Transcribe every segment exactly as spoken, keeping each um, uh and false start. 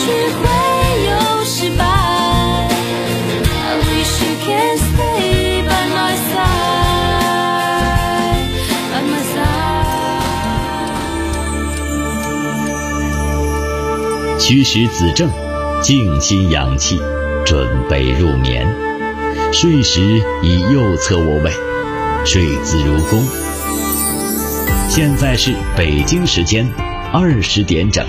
许会有失败。I wish you can stay by my side, by my side。 驱使子正，静心养气，准备入眠。睡时以右侧卧位，睡姿如弓。现在是北京时间二十点整。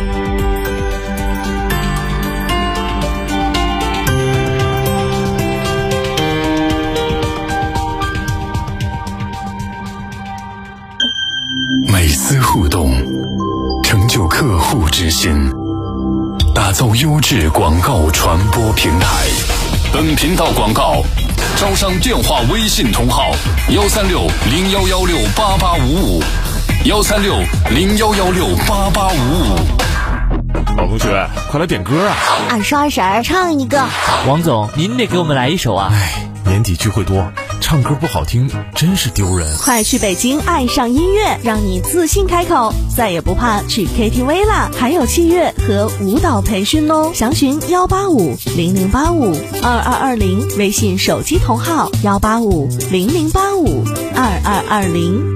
每丝互动，成就客户之心，打造优质广告传播平台。本频道广告招商电话微信同号幺三六零幺幺六八八五五幺三六零幺幺六八八五五。 老同学，快来点歌啊！ 二十二婶唱一个。 王总，您得给我们来一首啊！ 哎，年底聚会多，唱歌不好听真是丢人。 快去北京爱上音乐，让你自信开口，再也不怕去 K T V 啦！还有器乐和舞蹈培训哦，详询幺八五零零八五二二二零，微信手机同号幺八五零零八五二二二零。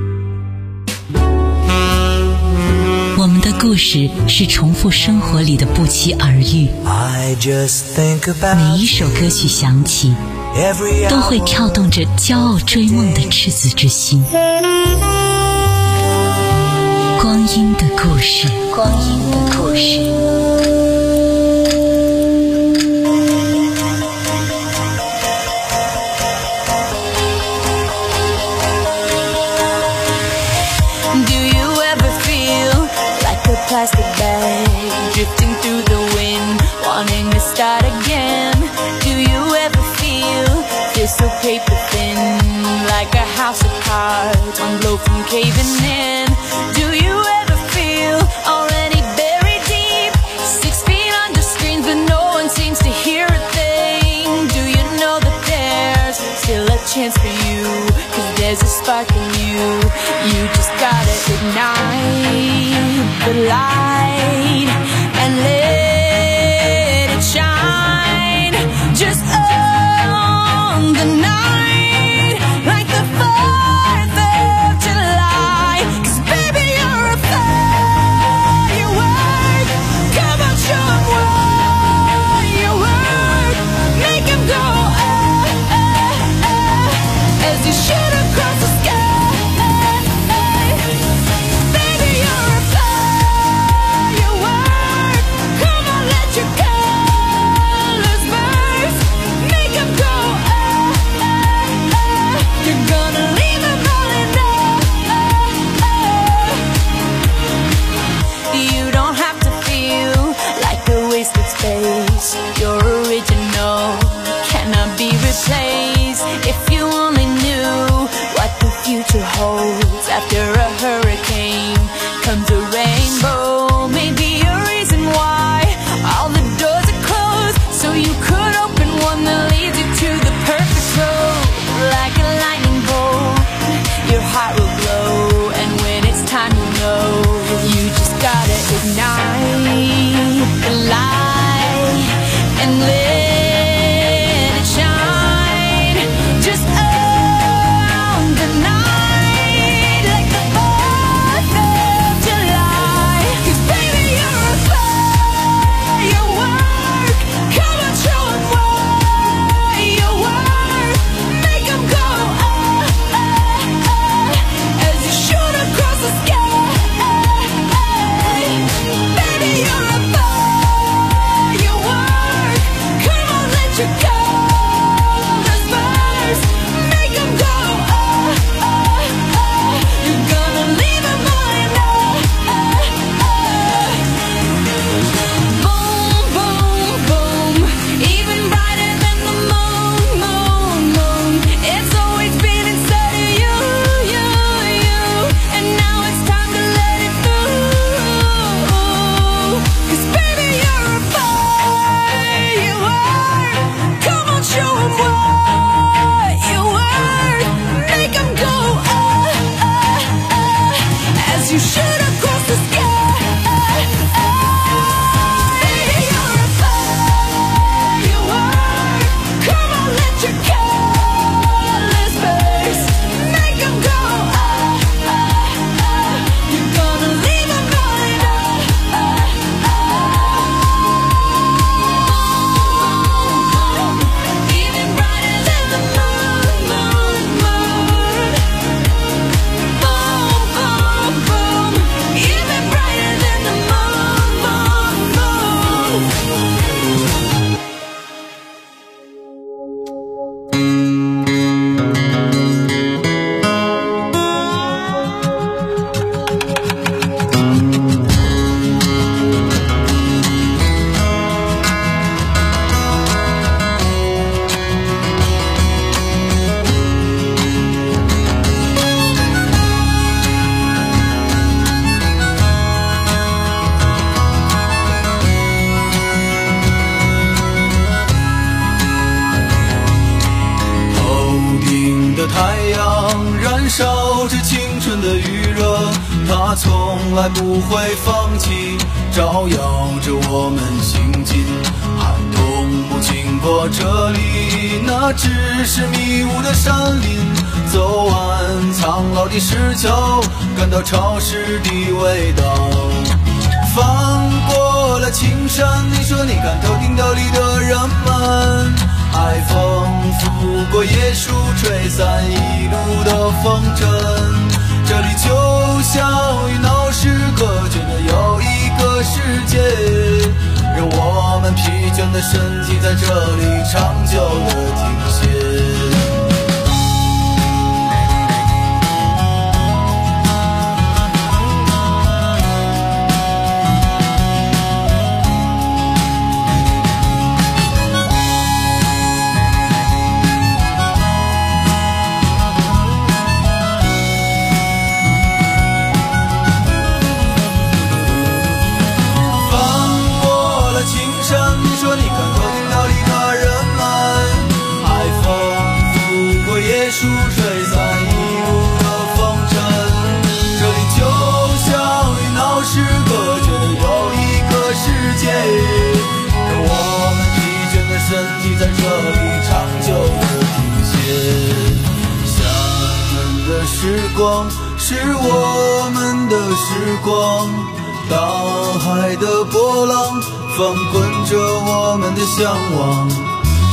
我们的故事是重复生活里的不期而遇，每一首歌曲响起都会跳动着骄傲追梦的赤子之心。光阴的故事，光阴的故事。 Plastic bag drifting through the wind, wanting to start again. Do you ever feel this so paper thin, like a house of cards, one blow from caving in? Do you ever feel already buried deep, six feet under screens but no one seems to hear a thing? Do you know that there's still a chance for you, cause there's a spark in you, you just gotta ignite the light and let it shine just on the night like the fourth of July. Cause baby you're a firework, come on show 'em what you work, make 'em go ah, ah, ah, as you shoot across the sky. Your original cannot be replaced. If you only knew what the future holds, after a hurricane comes a rainbow. Maybe a reason why all the doors are closed, so you could open one that leads you to the perfect road. Like a lightning bolt, your heart will glow, and when it's time you know, you just gotta ignite the light and let it shine just on the night 燃烧着青春的余热，它从来不会放弃，照耀着我们行进。寒冬不经过这里，那只是迷雾的山林。走完苍老的石桥，感到潮湿的味道。翻过了青山，你说你看头顶斗笠的人们，海风拂过椰树，吹散一路的风尘。这里就像与闹市隔绝的又一个世界，让我们疲倦的身体在这里长久的停歇。树吹散一路的风尘，这里就像与闹市隔绝的又一个世界，让我们疲倦的身体在这里长久的停歇。夏天的时光是我们的时光，大海的波浪翻滚着我们的向往。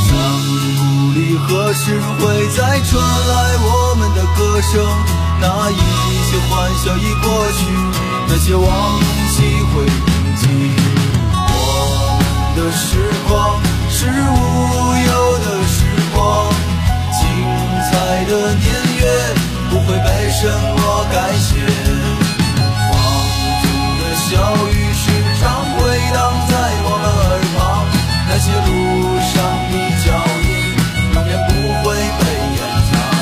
何时会再传来我们的歌声？那一些欢笑已过去，那些往昔会铭记。我们的时光是无忧的时光，精彩的年月不会被什么改写。放纵的小雨时常回荡在我们耳旁，那些路上的脚印永远不会被掩藏。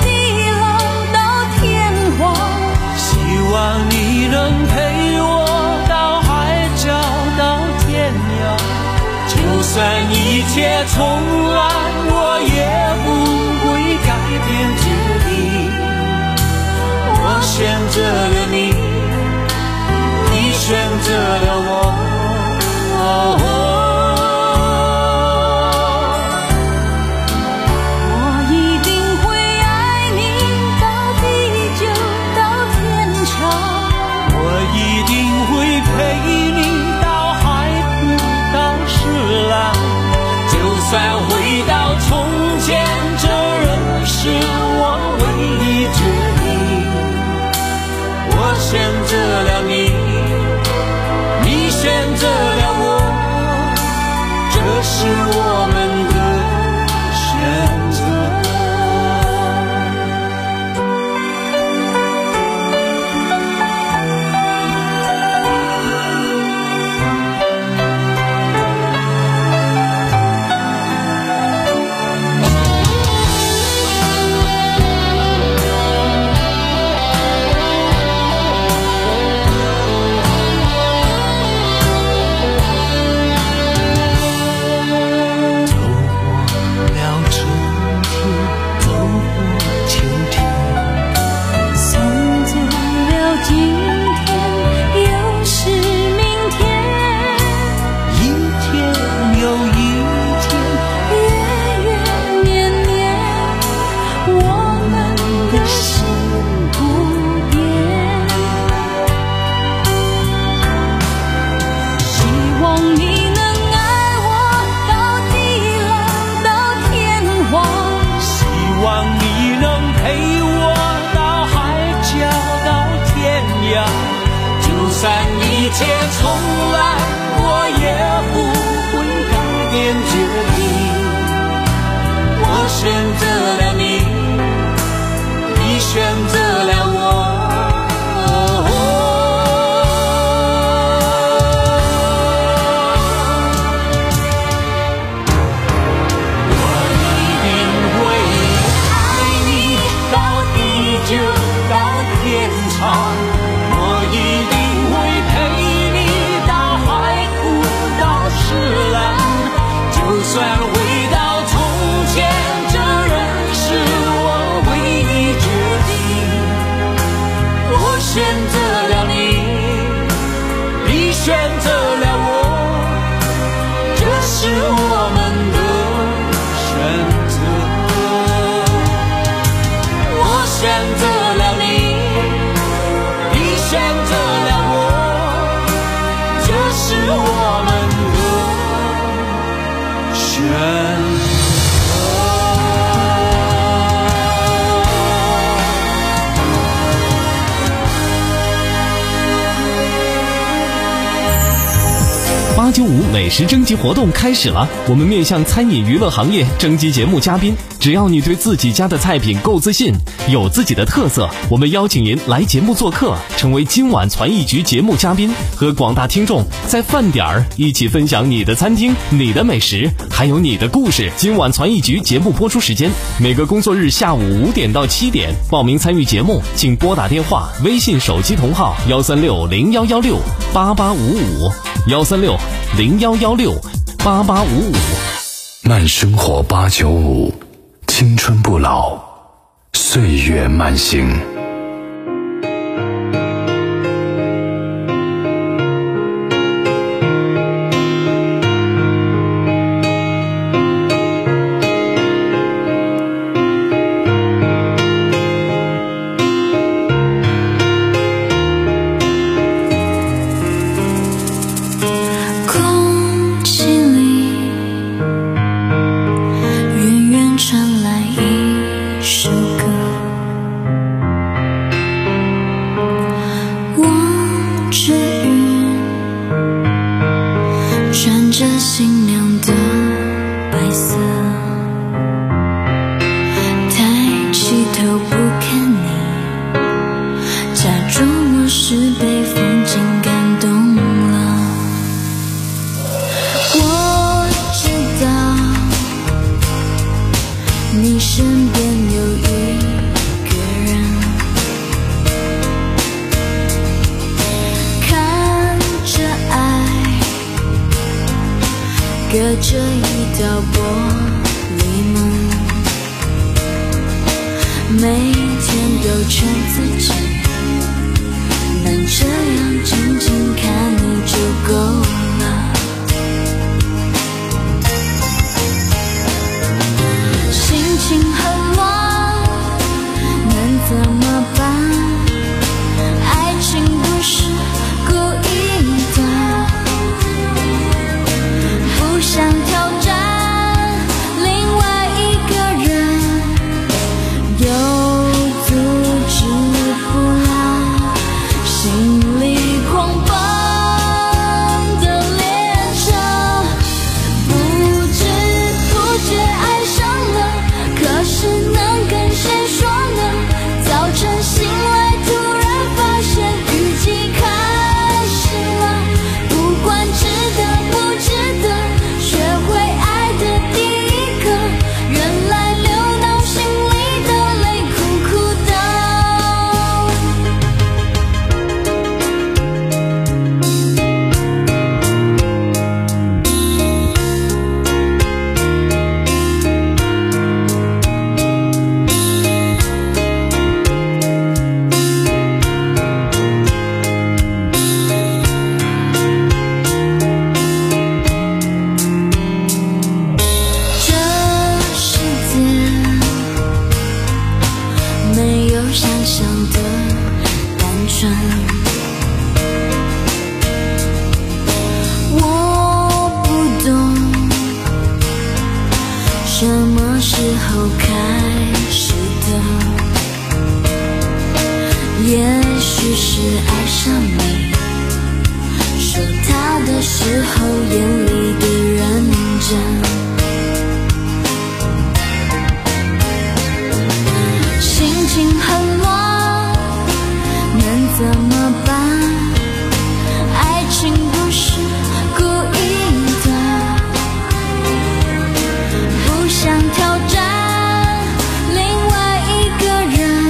希望你能陪我重来，我也不会改变决定。我选择了你，你选择了我。 我一定会爱你到地久到天长， 我一定会陪你到海枯到石烂，就算回到从前，这仍是我唯一决定。我选择了你，你选择了我，这是我们的选择。 八九五美食征集活动开始了，我们面向餐饮娱乐行业征集节目嘉宾，只要你对自己家的菜品够自信，有自己的特色，我们邀请您来节目做客，成为今晚传艺局节目嘉宾，和广大听众在饭点儿一起分享你的餐厅、你的美食，还有你的故事。今晚传艺局节目播出时间每个工作日下午五点到七点，报名参与节目请拨打电话、微信手机同号幺三六零幺幺六八八五五幺三六零幺幺六八八五五。 慢生活八九五，青春不老，岁月慢行。 隔着一掉玻璃门，每天都劝自己，能这样静静看你就够了。心情很乱，能怎么办？爱情不是故意的，不想挑战另外一个人，又阻止不了心里狂奔的列车，不知不觉爱上了，可是能跟谁说呢？早晨醒来突然发现雨季开始了，不管值得不值得，学会爱的第一课，原来流到心里的泪苦苦的。这世界没有想象的单纯，我不懂什么时候开始的，也许是爱上你，说他的时候眼里的认真。心情很乱，能怎么办？爱情不是故意的，不想挑战另外一个人，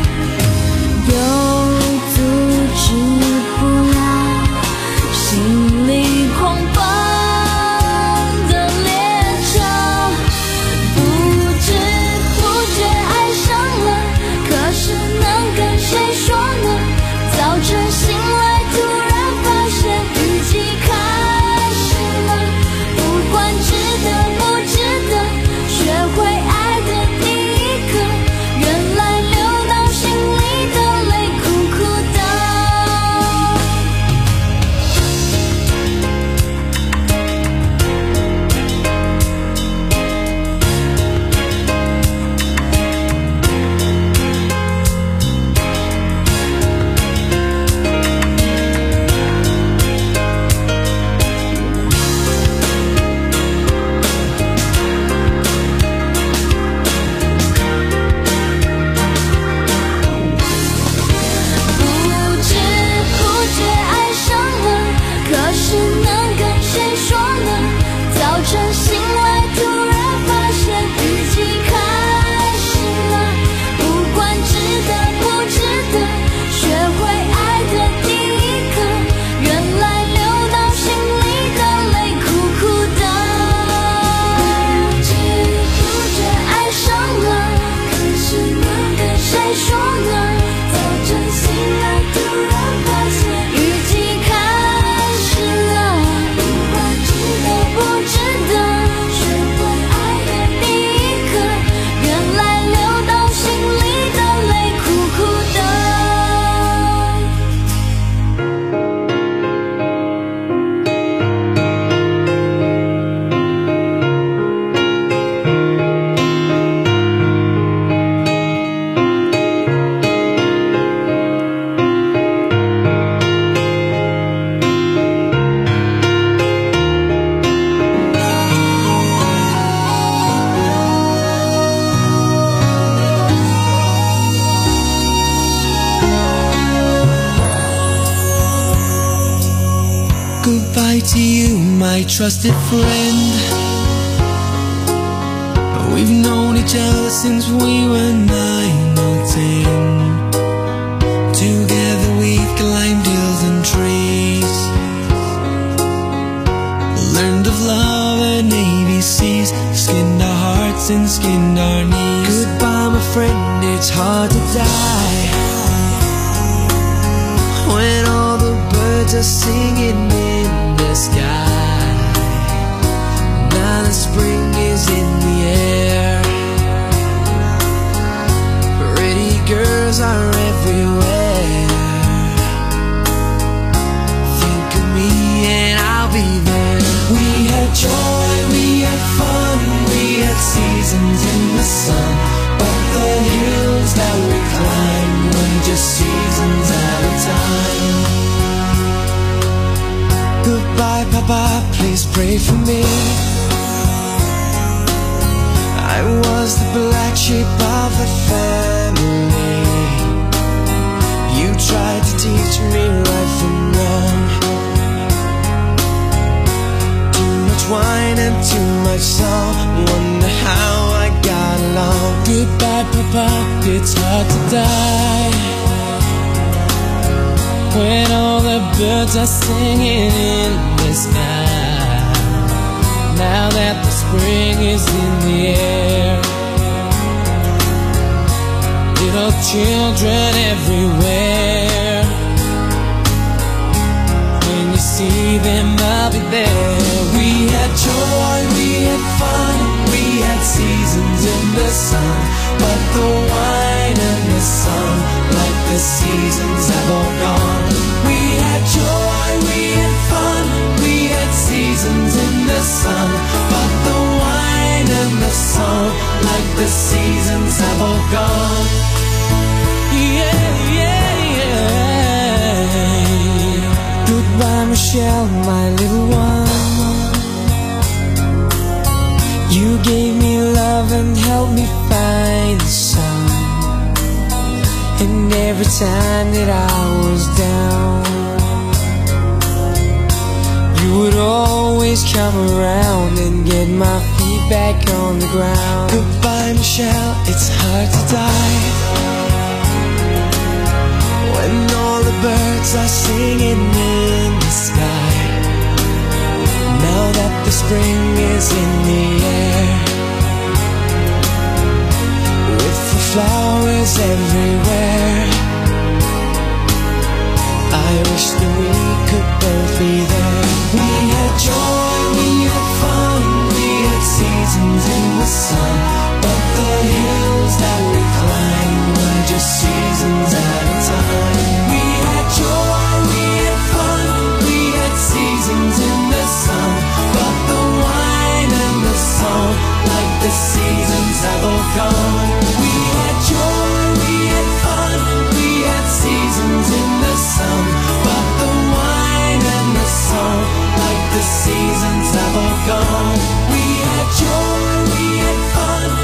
又阻止不了心里狂奔的列车，不知不觉爱上了，可是能跟谁说呢？早晨醒来突然发现雨季开始了，不管值得不值得，学会爱的第一课，原来流到心里的泪苦苦的。不知不觉爱上了，可是能跟谁说呢？早晨醒来突然发现雨季开始了，不管值得不值得，学会爱的第一课，原来流到心里的泪苦苦的。不知不觉爱上了，可是能跟谁说呢？早晨醒来突然发现雨季开始了，不管值得不值得，学会爱的第一课，原来流到心里的泪苦苦的。 Goodbye to you, my trusted friend. We've known each other since we were nine or ten. Together we've climbed hills and trees, learned of love and A B Cs, rocks and skinned our knees. Goodbye, my friend, it's hard to die when all the birds are singing in the sky. Now the spring is in the air, pretty girls are everywhere. Think of me and I'll be there. We had joy, we had fun, we had seasons in the sun, but the hills that we climbed were just seasons at a time. Goodbye, Papa, please pray for me. I was the black sheep of the family. You tried to teach me right from wrong. Too much wine and too much song, wonder how I got along. Goodbye, Papa, it's hard to die when all the birds are singing in the sky. Now that the spring is in the air, little children everywhere. When you see them, I'll be there. We had joy, we had fun, we had seasons in the sun, but the wine and the sun, like the seasons have all gone. We had joy, we had fun, we had seasons in the sun, but the wine and the song, like the seasons have all gone. Yeah, yeah, yeah. Goodbye, Michelle, my little one. You gave me love and helped me find the sun, and every time that I was down, you would always come around and get my feet back on the ground. Goodbye, Michelle, it's hard to die when all the birds are singing in the sky. Now that the spring is in the air, with the flowers everywhere, I wish that we could both be there. We had joy, we had fun, we had seasons in the sun, but the hills that we climbed were just seasons at a time. We had joy, we had fun, we had seasons in the sun, but the wine and the song, like the seasons have all gone. We had joy, we had fun, we had seasons in the sun, but the wine and the song, like the seasons have all gone. We had joy, we had fun,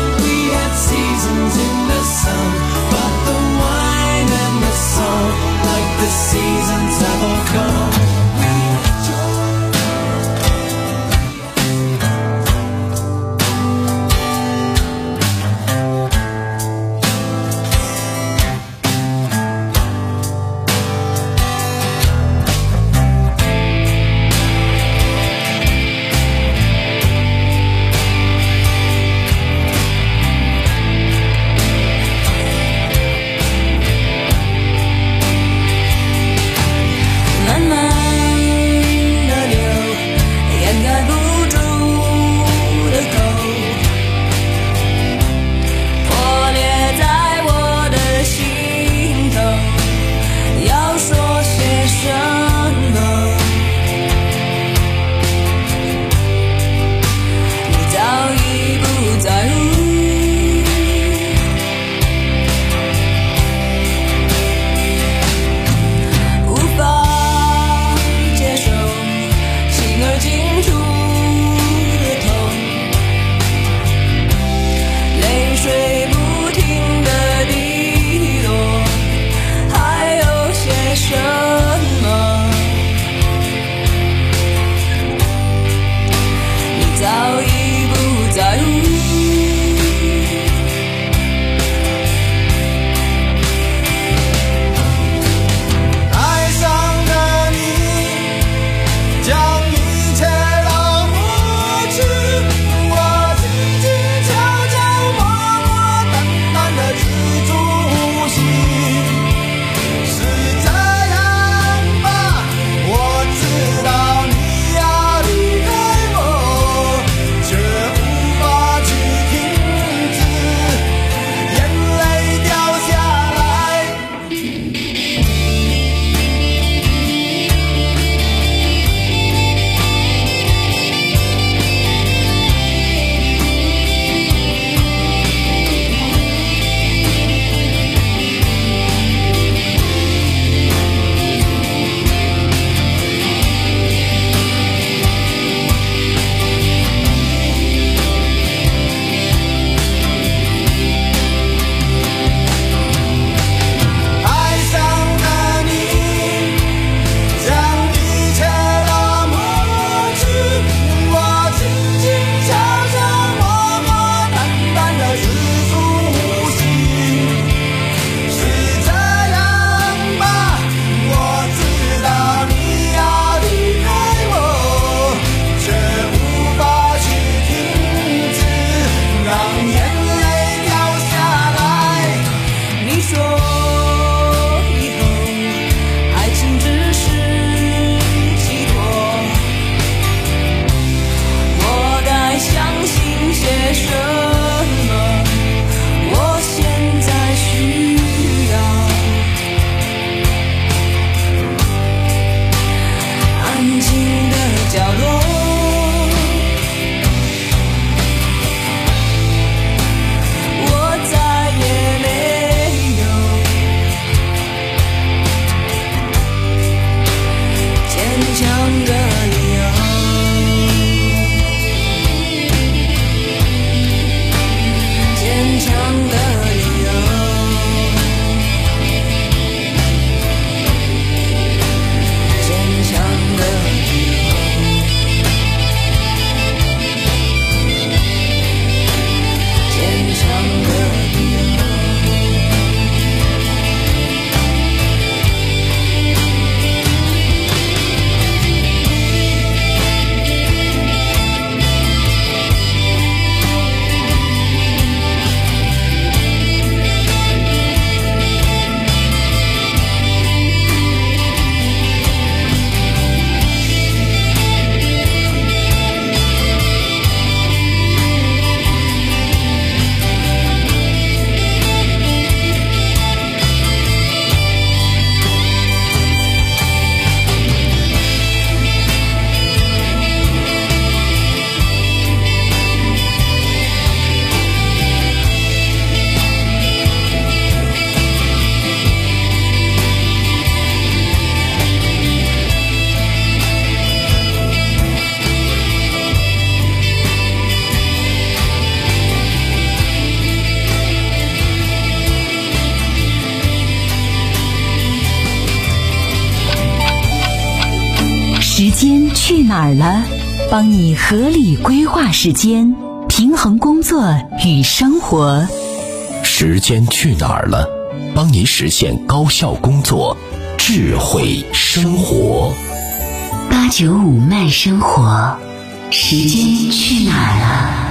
去哪儿了？帮你合理规划时间，平衡工作与生活。 时间去哪儿了？帮你实现高效工作，智慧生活。 八九五慢生活，时间去哪儿了？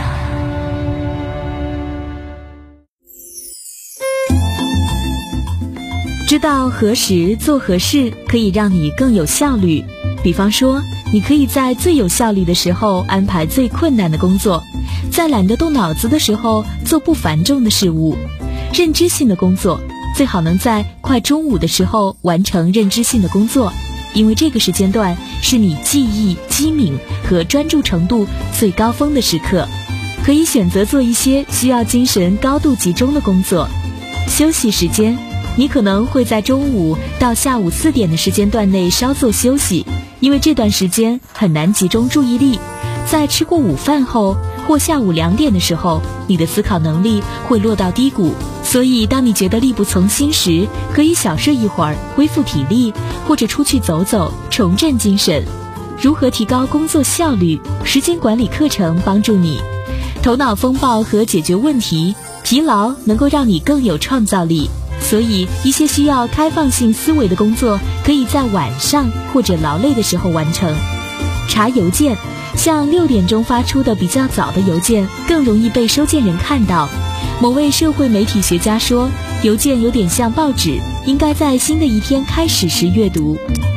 知道何时做何事，可以让你更有效率。比方说，你可以在最有效率的时候安排最困难的工作，在懒得动脑子的时候做不繁重的事物。认知性的工作最好能在快中午的时候完成认知性的工作，因为这个时间段是你记忆、机敏和专注程度最高峰的时刻。可以选择做一些需要精神高度集中的工作。休息时间，你可能会在中午到下午四点的时间段内稍作休息，因为这段时间很难集中注意力。在吃过午饭后或下午两点的时候，你的思考能力会落到低谷，所以当你觉得力不从心时，可以小睡一会儿恢复体力，或者出去走走重振精神。如何提高工作效率？时间管理课程帮助你。头脑风暴和解决问题，疲劳能够让你更有创造力，所以一些需要开放性思维的工作可以在晚上或者劳累的时候完成。查邮件，像六点钟发出的比较早的邮件更容易被收件人看到。某位社会媒体学家说，邮件有点像报纸，应该在新的一天开始时阅读。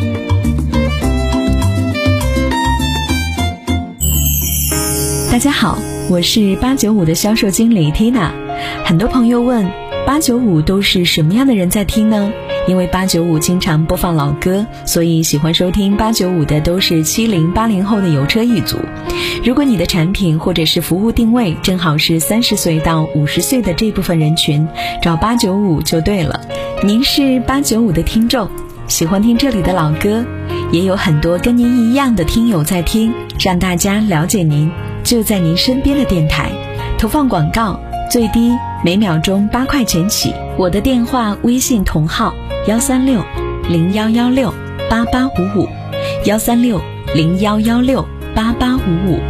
大家好，我是八九五的销售经理 Tina。 很多朋友问，八九五都是什么样的人在听呢？因为八九五经常播放老歌，所以喜欢收听八九五的都是七零八零后的油车一族。如果你的产品或者是服务定位正好是三十岁到五十岁的这部分人群，找八九五就对了。您是八九五的听众，喜欢听这里的老歌，也有很多跟您一样的听友在听，让大家了解您，就在您身边的电台。投放广告最低每秒钟八块钱起。我的电话微信同号幺三六零幺幺六八八五五，幺三六零幺幺六八八五五。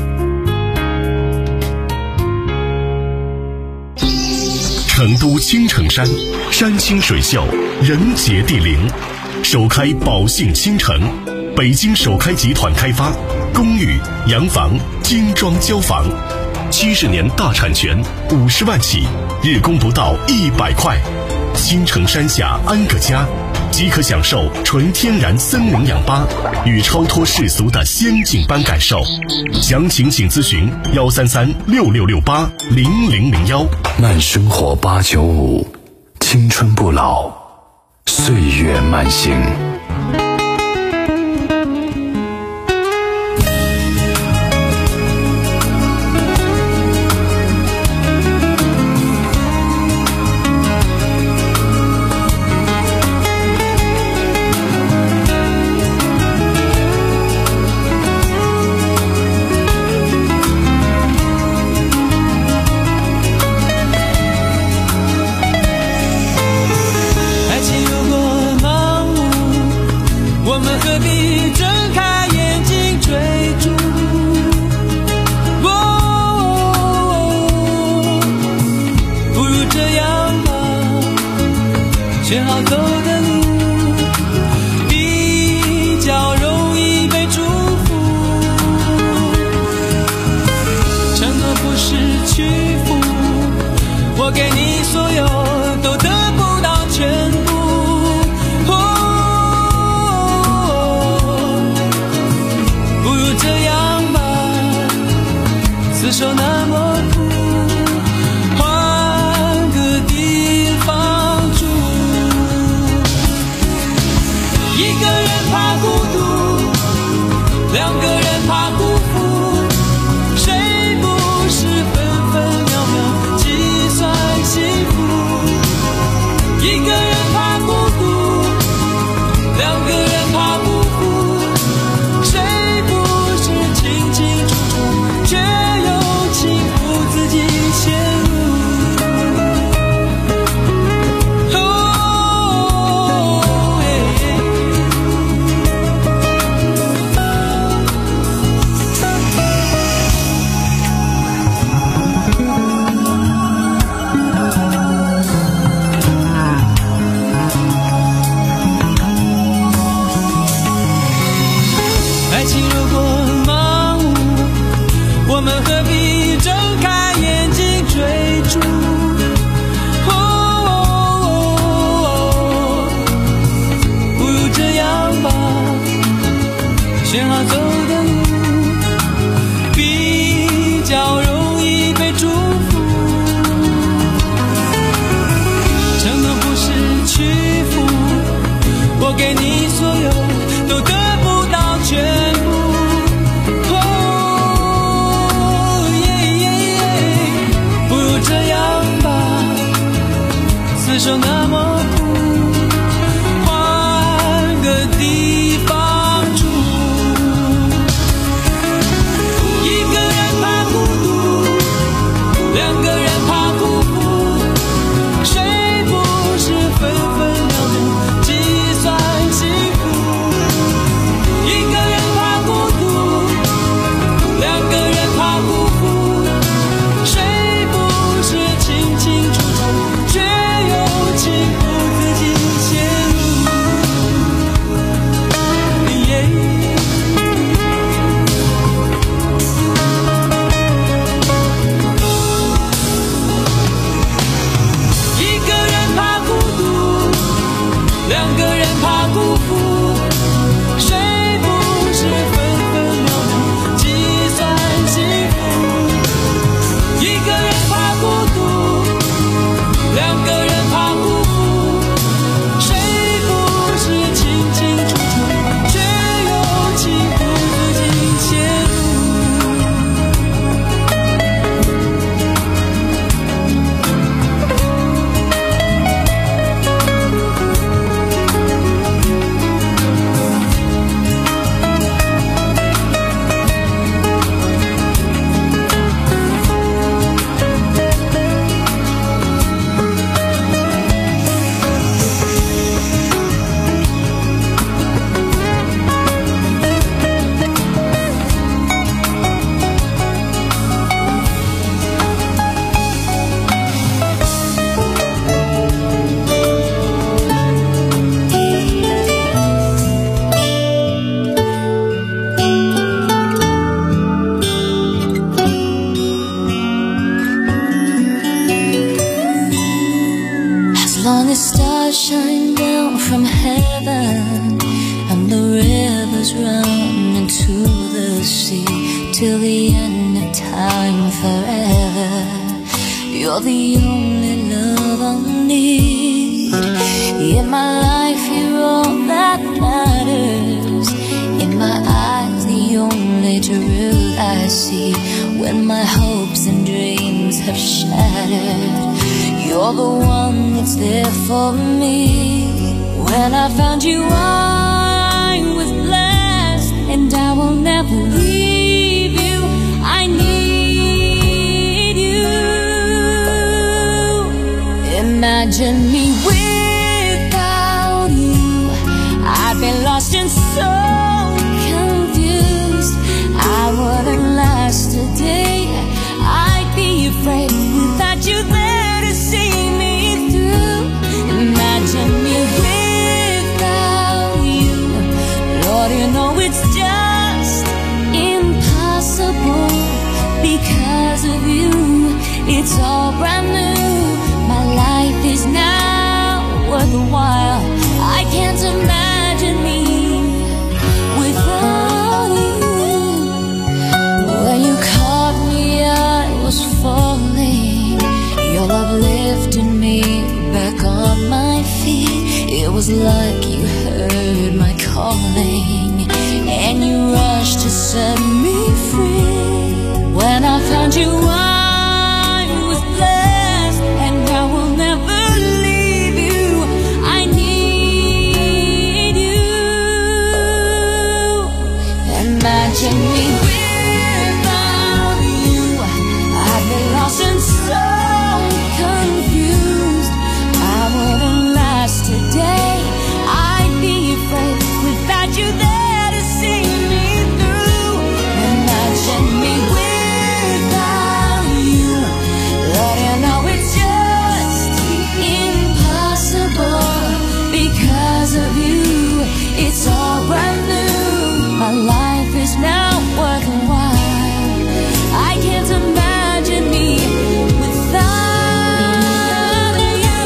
成都青城山，山清水秀，人杰地灵，首开宝兴青城，北京首开集团开发，公寓、洋房、精装交房，七十年大产权，五十万起，日供不到一百块。青城山下安个家，即可享受纯天然森林氧吧与超脱世俗的仙境般感受。详情请咨询幺三三六六六八零零零幺。 慢生活八九五，青春不老，岁月慢行。 选好走的路，比较容易被祝福。承诺不是屈服，我给你所有都得不到全部。哦，不如这样吧，厮守那么苦，换个地方住。一个人怕孤独，两个人怕辜负，谁不是分分秒秒计算幸福？ 怕辜负？谁不是分分秒秒计算幸福？一个人怕孤独，两个人怕辜负，谁不是清清楚楚，却又情不自禁陷入？As long as stars shine down from heaven and the rivers run into the sea, till the end of time forever, you're the only love I need. In my life you're all that matters. In my eyes the only truth I see. When my hopes and dreams have shattered, you're the one that's there for me. When I found you I was blessed, and I will never leave you. I need you. Imagine me without you. I'd be lost and so confused. I wouldn't last a day. I'd be afraid without you there to see me through. Imagine me without you. Lord, you know it's just impossible. Because of you, it's all brand new. My life is now worthwhile. I can't imagine me without you. When you caught me, I was falling. Your love lifted me back on my feet. It was like you heard my calling, and you rushed to set me free. When I found you I was blessed, and I will never leave you. I need you. Imagine me without you. I'd be lost and so confused. I wouldn't last a day. I'd be afraid without you there to see me through. Imagine me without you. Lord, you know it's just impossible. Because of you, it's all brand new. My life is now worthwhile. I can't imagine me without you.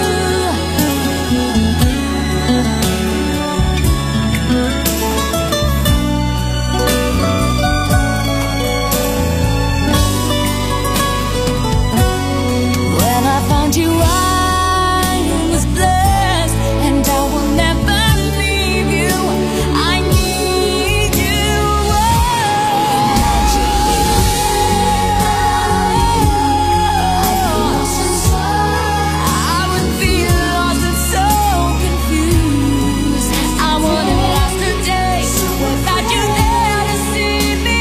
When I found you I was blessed, and I will never leave you. I need you. I would feel lost and so confused. I wouldn't last a day without you there to see me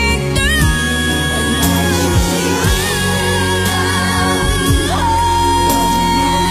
through.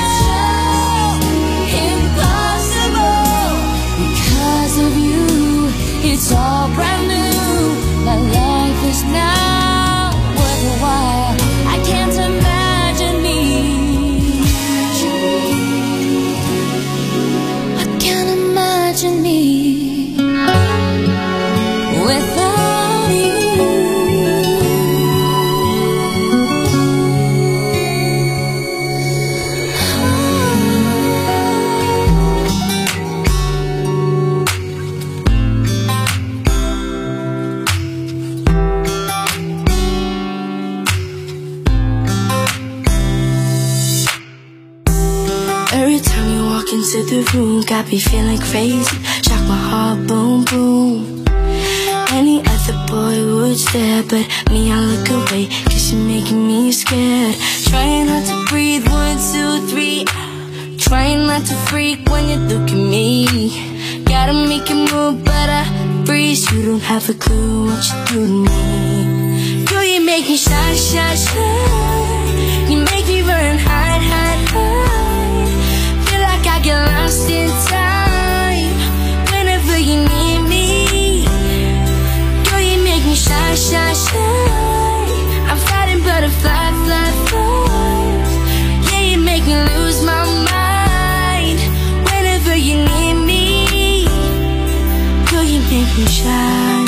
into the room, got me feeling crazy. Shock my heart, boom, boom. Any other boy would stare, but me, I look away, cause you're making me scared. Trying not to breathe, one, two, three. Trying not to freak when you look at me. Gotta make a move, but I freeze. You don't have a clue what you do to me. Girl, you make me shy, shy, shy. You make me run, hide, hide, hide. Feel like I get lost in time whenever you need me. Girl, you make me shy, shy, shy. I'm fighting butterfly, fly, fly. Yeah, you make me lose my mind whenever you need me. Girl, you make me shine.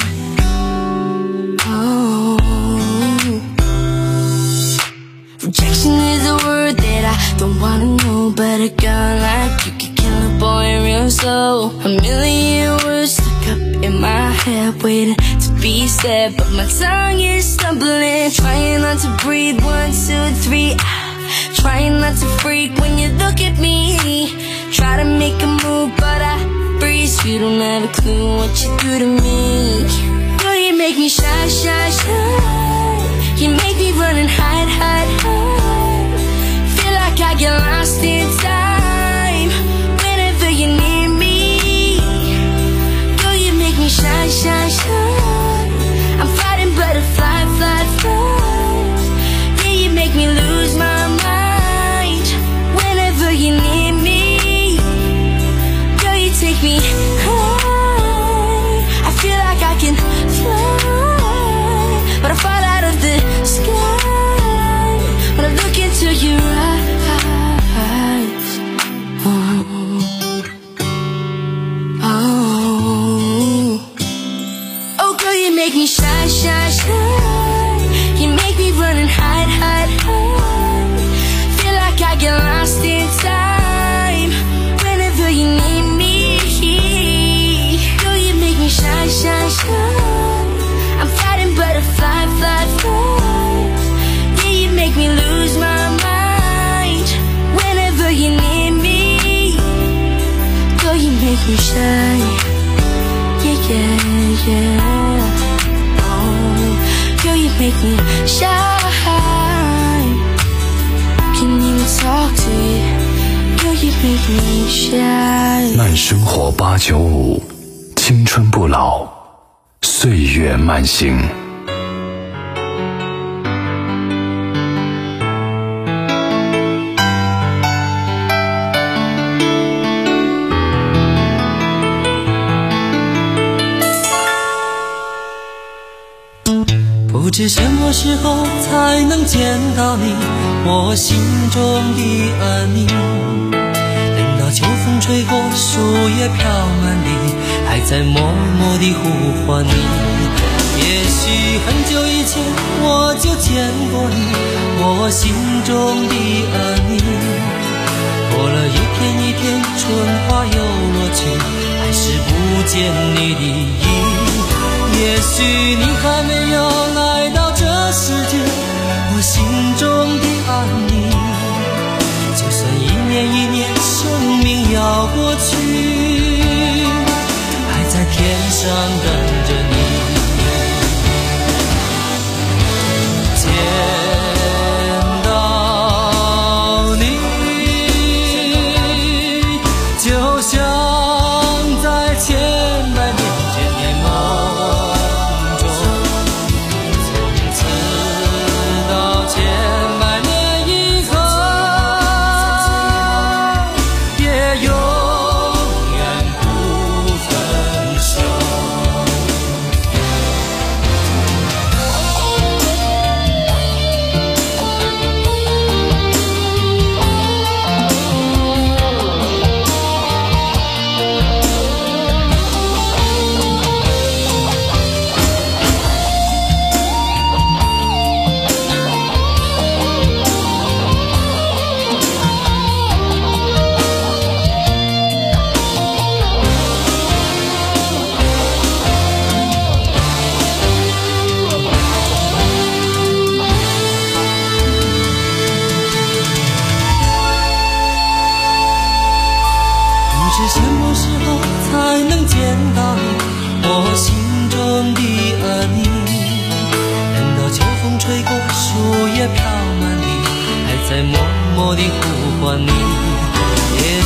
Oh, rejection is a word that I don't wanna know, but a girl like you could kill a boy real slow. A million words stuck up in my head, waiting to be said, but my tongue is stumbling. Trying not to breathe, one, two, three. Trying not to freak when you look at me. Try to make a move, but I freeze. You don't have a clue what you do to me. Girl, you make me shy, shy, shy. You make me run and hide, hide, hide. Feel like I get lost in time whenever you need me. Girl, you make me shine, shine, shine. I'm fighting butterfly, fly, fly. Yeah, you make me lose my mind whenever you need me. Girl, you take me high. I feel like I can fly, but I fall out of the sky when I look into your eyes. Oh, oh, oh, girl, you make me shy, shy, shy. You make me run and hide, hide, hide. Feel like I get lost in time whenever you need me. Girl, you make me shine, shine, shine. I'm fighting butterfly, fly, fly. Yeah, you make me lose my mind whenever you need me. Girl, you make me shine. Yeah, yeah, yeah. Oh, girl, you make me shine. Can even talk to you. Girl, you make me shine. 慢生活八九五，青春不老，岁月慢行。 不知什么时候才能见到你，我心中的安宁。等到秋风吹过，树叶飘满地，还在默默地呼唤你。也许很久以前我就见过你，我心中的安宁。过了一天一天，春花又落去，还是不见你的影。也许你还没有来到这世界，我心中的安宁。就算一年一年生命要过去，还在天上等着你。见到你，就像在千百年前的梦中，从此到千百年以后，也永远不分手。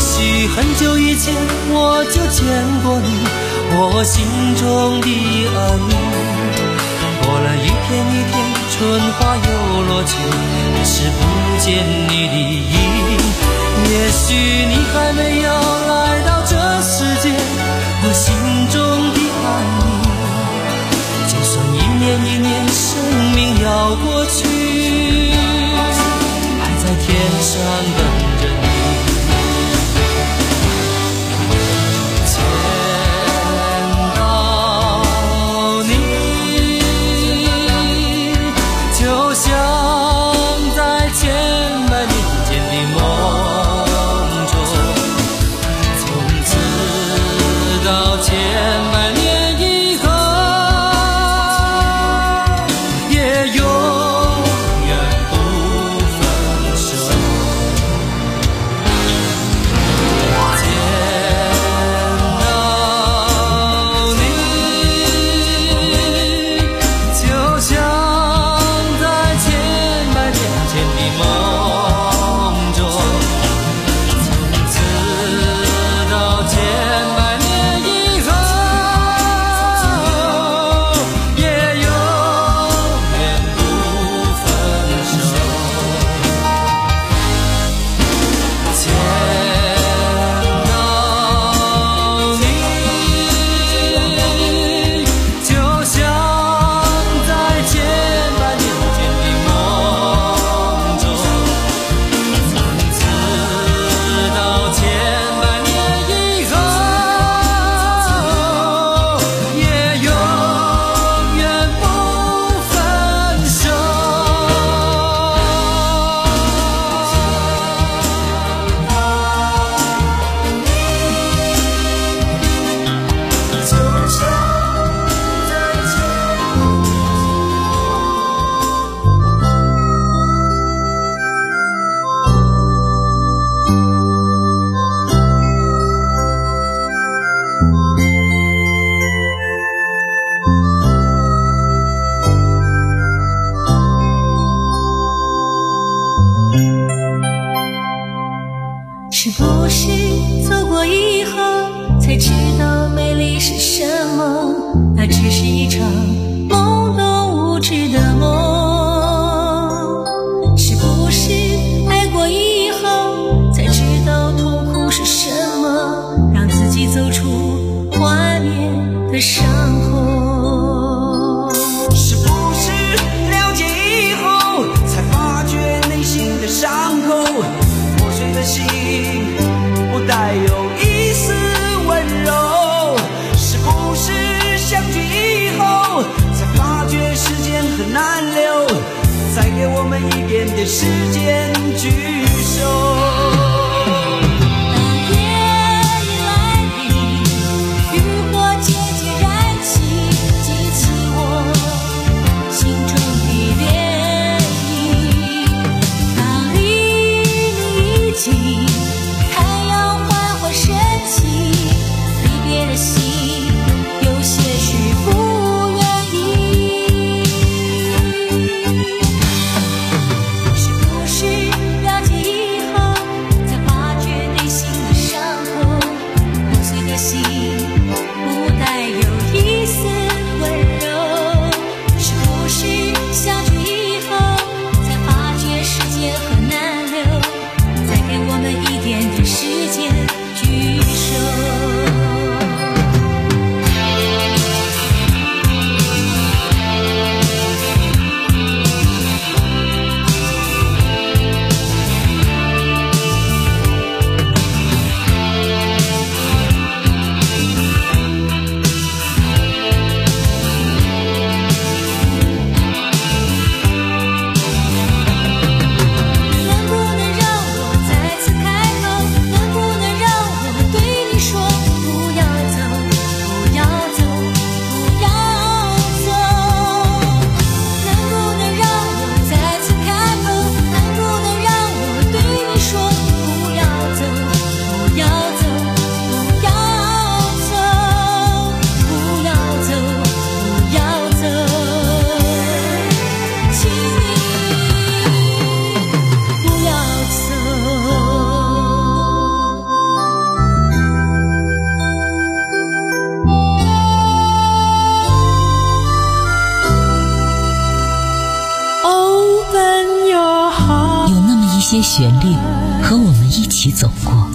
许很久以前我就见过你，我心中的儿女。过了一天一天，春花又落尽，还是不见你的影。也许你还没有来到这世界，我心中的爱你。就算一年一年生命要过去，还在天上等着你。 是不是走过以后才知道美丽是什么？那只是一场懵懂无知的梦。是不是爱过以后才知道痛苦是什么？让自己走出怀念的伤口。 是不是了解以后才发觉内心的伤口？破碎的心不带有一丝温柔。是不是相聚以后才发觉时间很难留？再给我们一点点时间聚首。 时间聚首。 起走过。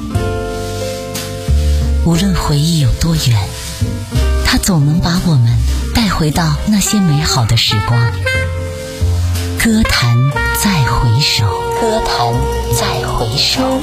无论回忆有多远，它总能把我们带回到那些美好的时光。歌坛再回首，歌坛再回首。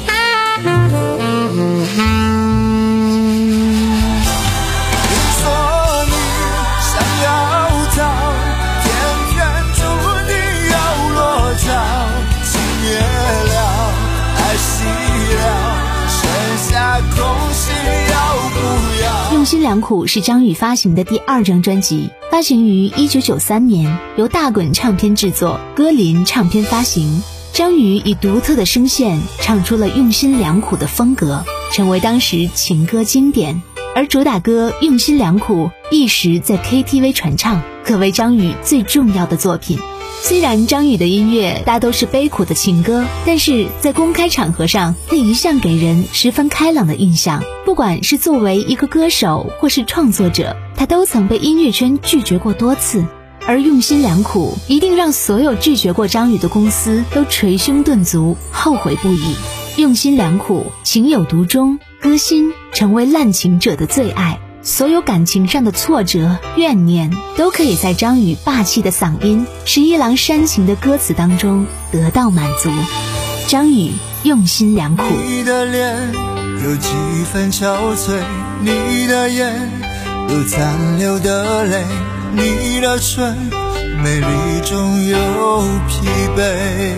用心良苦是张宇发行的第二张专辑，发行于一九九三年，由大滚唱片制作，歌林唱片发行。张宇以独特的声线唱出了用心良苦的风格，成为当时情歌经典。而主打歌《用心良苦》一时在 K T V 传唱，可谓张宇最重要的作品。虽然张宇的音乐大都是悲苦的情歌，但是在公开场合上，他一向给人十分开朗的印象。不管是作为一个歌手或是创作者，他都曾被音乐圈拒绝过多次。而用心良苦一定让所有拒绝过张宇的公司都捶胸顿足，后悔不已。用心良苦，情有独钟，歌心成为滥情者的最爱。所有感情上的挫折、怨念，都可以在张宇霸气的嗓音、十一郎煽情的歌词当中得到满足。张宇用心良苦。 你的脸有几分憔悴，你的眼有残留的泪，你的唇美丽中有疲惫。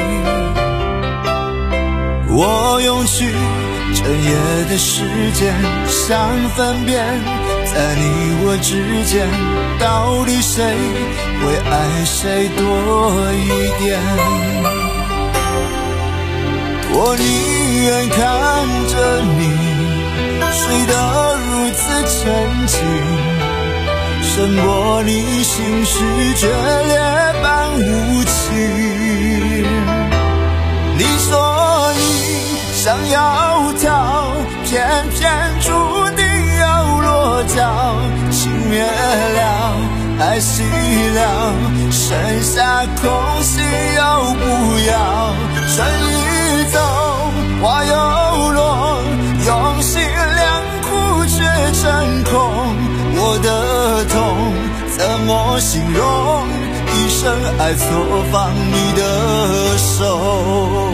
我用去整夜的时间想分辨，在你我之间到底谁会爱谁多一点。我宁愿看着你睡得如此沉静，胜过你心事决裂般无情。你说你想要逃，偏偏注定要落脚。情灭了，爱熄了，剩下空隙要不要？春已走，花又落，用心良苦却成空。我的痛怎么形容？一生爱错放你的手。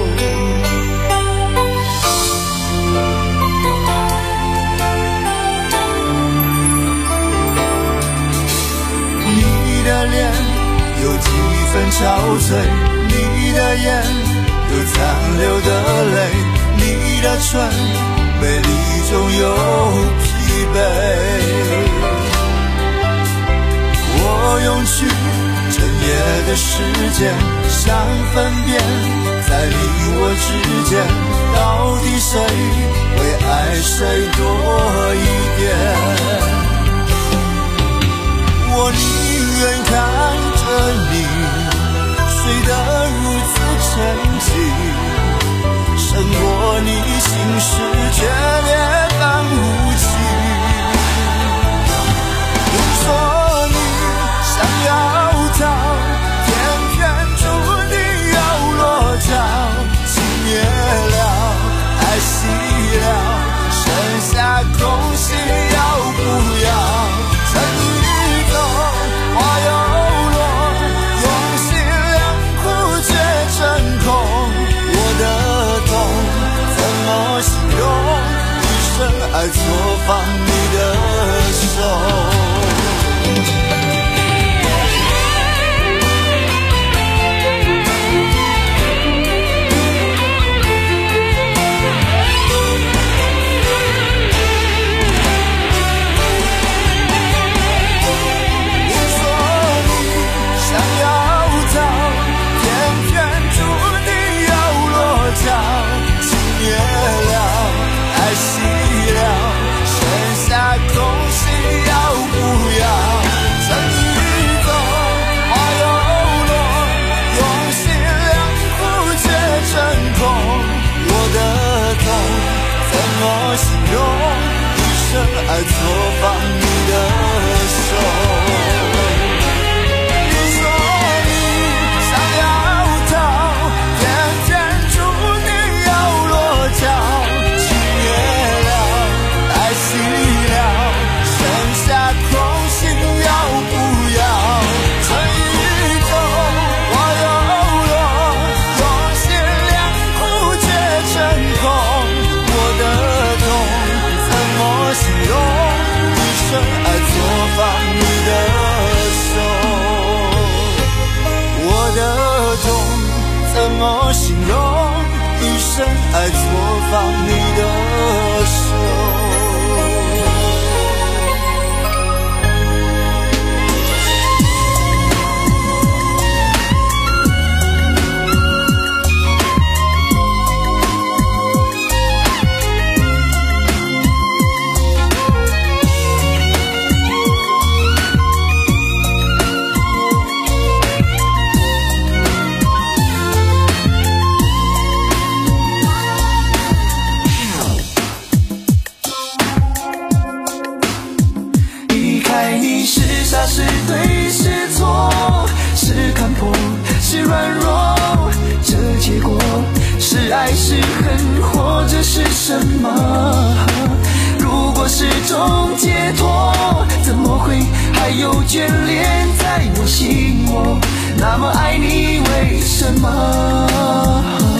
你的脸有几分憔悴，你的眼有残留的泪，你的唇美丽中有疲惫。我用去整夜的时间想分辨，在你我之间到底谁会爱谁多一点。我宁愿看着你睡得如此沉静，胜过你心事决裂般无情。你说你想要逃，偏偏注定要落脚。情灭了，爱熄了，剩下空隙要不要？春已走，花又落，用心良苦却成空。我的痛怎么形容？一生爱错放你的手。剩下放你的手。 是对是错，是看破是软弱，这结果是爱是恨，或者是什么？如果是种解脱，怎么会还有眷恋在我心窝？那么爱你为什么？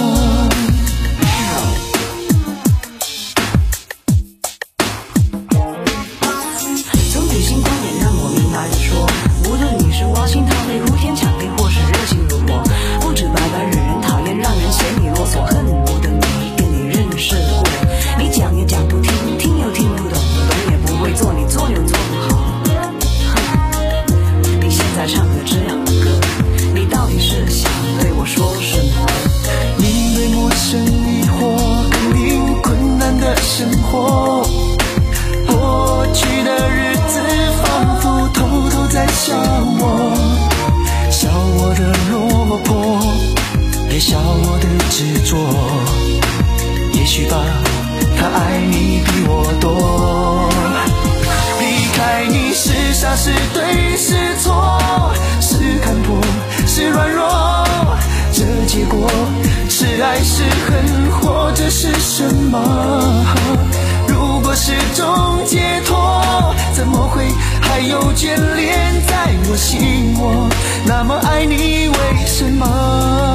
生活，过去的日子仿佛偷偷在笑我，笑我的落魄，也笑我的执着。也许吧，他爱你比我多。离开你是傻是对是错，是看破是软弱，这结果是爱是恨，或者是什么？如果是种解脱，怎么会还有眷恋在我心窝？那么爱你为什么？